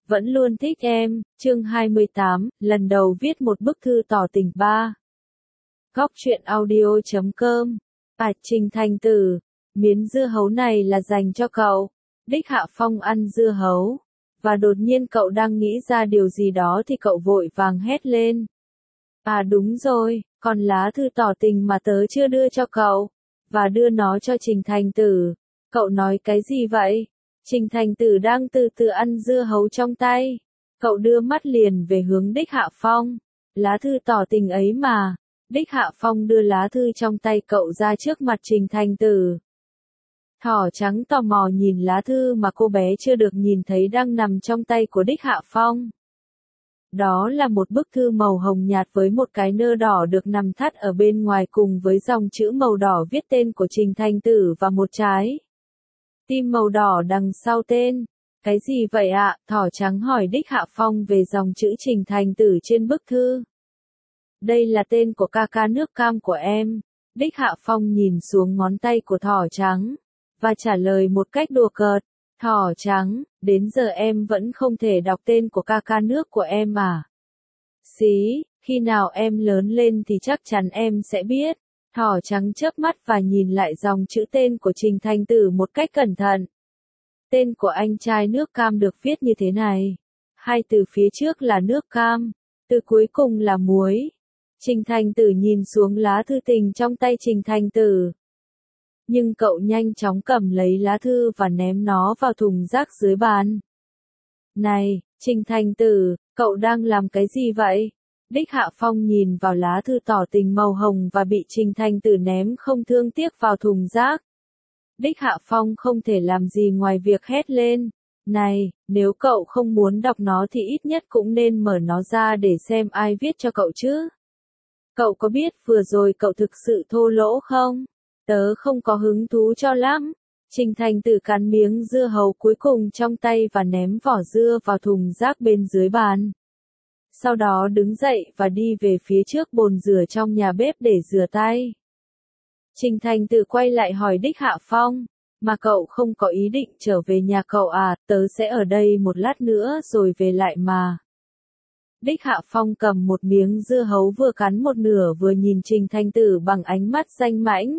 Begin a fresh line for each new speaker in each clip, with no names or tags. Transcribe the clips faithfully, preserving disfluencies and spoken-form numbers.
vẫn luôn thích em, chương hai mươi tám, lần đầu viết một bức thư tỏ tình ba. Góc truyện audio chấm com. À, Trình Thành Tử, miếng dưa hấu này là dành cho cậu. Đích Hạ Phong ăn dưa hấu, và đột nhiên cậu đang nghĩ ra điều gì đó thì cậu vội vàng hét lên. À đúng rồi, còn lá thư tỏ tình mà tớ chưa đưa cho cậu, và đưa nó cho Trình Thành Tử. Cậu nói cái gì vậy? Trình Thành Tử đang từ từ ăn dưa hấu trong tay. Cậu đưa mắt liền về hướng Đích Hạ Phong. Lá thư tỏ tình ấy mà. Đích Hạ Phong đưa lá thư trong tay cậu ra trước mặt Trình Thành Tử. Thỏ trắng tò mò nhìn lá thư mà cô bé chưa được nhìn thấy đang nằm trong tay của Đích Hạ Phong. Đó là một bức thư màu hồng nhạt với một cái nơ đỏ được nằm thắt ở bên ngoài cùng với dòng chữ màu đỏ viết tên của Trình Thành Tử và một trái tim màu đỏ đằng sau tên. Cái gì vậy ạ? Thỏ trắng hỏi Đích Hạ Phong về dòng chữ Trình Thành Tử trên bức thư. Đây là tên của ca ca nước cam của em. Đích Hạ Phong nhìn xuống ngón tay của thỏ trắng, và trả lời một cách đùa cợt. Thỏ trắng, đến giờ em vẫn không thể đọc tên của ca ca nước của em à? Xí, khi nào em lớn lên thì chắc chắn em sẽ biết. Thỏ trắng chớp mắt và nhìn lại dòng chữ tên của Trình Thành Tử một cách cẩn thận. Tên của anh trai nước cam được viết như thế này. Hai từ phía trước là nước cam, từ cuối cùng là muối. Trình Thành Tử nhìn xuống lá thư tình trong tay Trình Thành Tử. Nhưng cậu nhanh chóng cầm lấy lá thư và ném nó vào thùng rác dưới bàn. Này, Trình Thành Tử, cậu đang làm cái gì vậy? Đích Hạ Phong nhìn vào lá thư tỏ tình màu hồng và bị Trình Thành Tử ném không thương tiếc vào thùng rác. Đích Hạ Phong không thể làm gì ngoài việc hét lên. Này, nếu cậu không muốn đọc nó thì ít nhất cũng nên mở nó ra để xem ai viết cho cậu chứ. Cậu có biết vừa rồi cậu thực sự thô lỗ không? Tớ không có hứng thú cho lắm. Trình Thành Tử cắn miếng dưa hấu cuối cùng trong tay và ném vỏ dưa vào thùng rác bên dưới bàn. Sau đó đứng dậy và đi về phía trước bồn rửa trong nhà bếp để rửa tay. Trình Thành Tử quay lại hỏi Đích Hạ Phong, mà cậu không có ý định trở về nhà cậu à? Tớ sẽ ở đây một lát nữa rồi về lại mà. Đích Hạ Phong cầm một miếng dưa hấu vừa cắn một nửa vừa nhìn Trình Thành Tử bằng ánh mắt danh mãnh.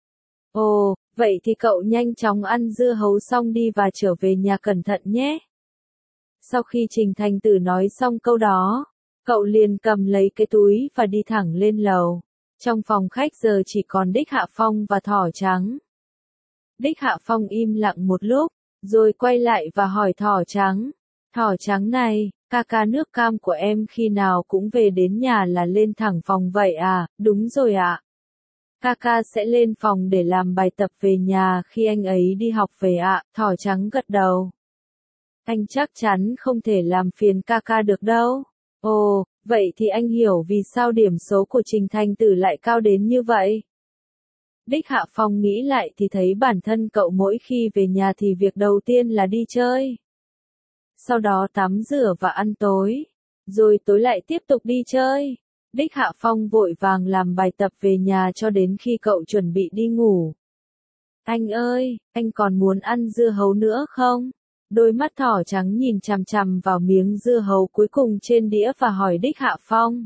Ồ, vậy thì cậu nhanh chóng ăn dưa hấu xong đi và trở về nhà cẩn thận nhé. Sau khi Trình Thành Tử nói xong câu đó, cậu liền cầm lấy cái túi và đi thẳng lên lầu. Trong phòng khách giờ chỉ còn Đích Hạ Phong và thỏ trắng. Đích Hạ Phong im lặng một lúc, rồi quay lại và hỏi thỏ trắng. Thỏ trắng này, ca ca nước cam của em khi nào cũng về đến nhà là lên thẳng phòng vậy à? Đúng rồi ạ. Ca ca sẽ lên phòng để làm bài tập về nhà khi anh ấy đi học về ạ. Thỏ trắng gật đầu. Anh chắc chắn không thể làm phiền ca ca được đâu. Ồ, vậy thì anh hiểu vì sao điểm số của Trình Thành Tử lại cao đến như vậy. Đích Hạ Phong nghĩ lại thì thấy bản thân cậu mỗi khi về nhà thì việc đầu tiên là đi chơi. Sau đó tắm rửa và ăn tối. Rồi tối lại tiếp tục đi chơi. Đích Hạ Phong vội vàng làm bài tập về nhà cho đến khi cậu chuẩn bị đi ngủ. Anh ơi, anh còn muốn ăn dưa hấu nữa không? Đôi mắt thỏ trắng nhìn chằm chằm vào miếng dưa hấu cuối cùng trên đĩa và hỏi Đích Hạ Phong.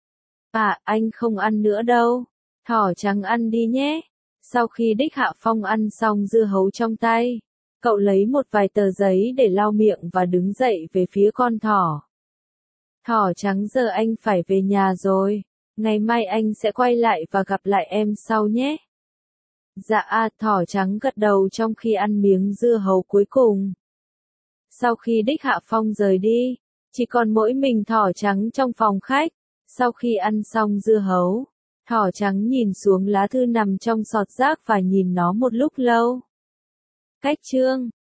À, anh không ăn nữa đâu. Thỏ trắng ăn đi nhé. Sau khi Đích Hạ Phong ăn xong dưa hấu trong tay, cậu lấy một vài tờ giấy để lau miệng và đứng dậy về phía con thỏ. Thỏ trắng, giờ anh phải về nhà rồi. Ngày mai anh sẽ quay lại và gặp lại em sau nhé. Dạ à, thỏ trắng gật đầu trong khi ăn miếng dưa hấu cuối cùng. Sau khi Đích Hạ Phong rời đi, chỉ còn mỗi mình thỏ trắng trong phòng khách. Sau khi ăn xong dưa hấu, thỏ trắng nhìn xuống lá thư nằm trong sọt rác và nhìn nó một lúc lâu. Cách chương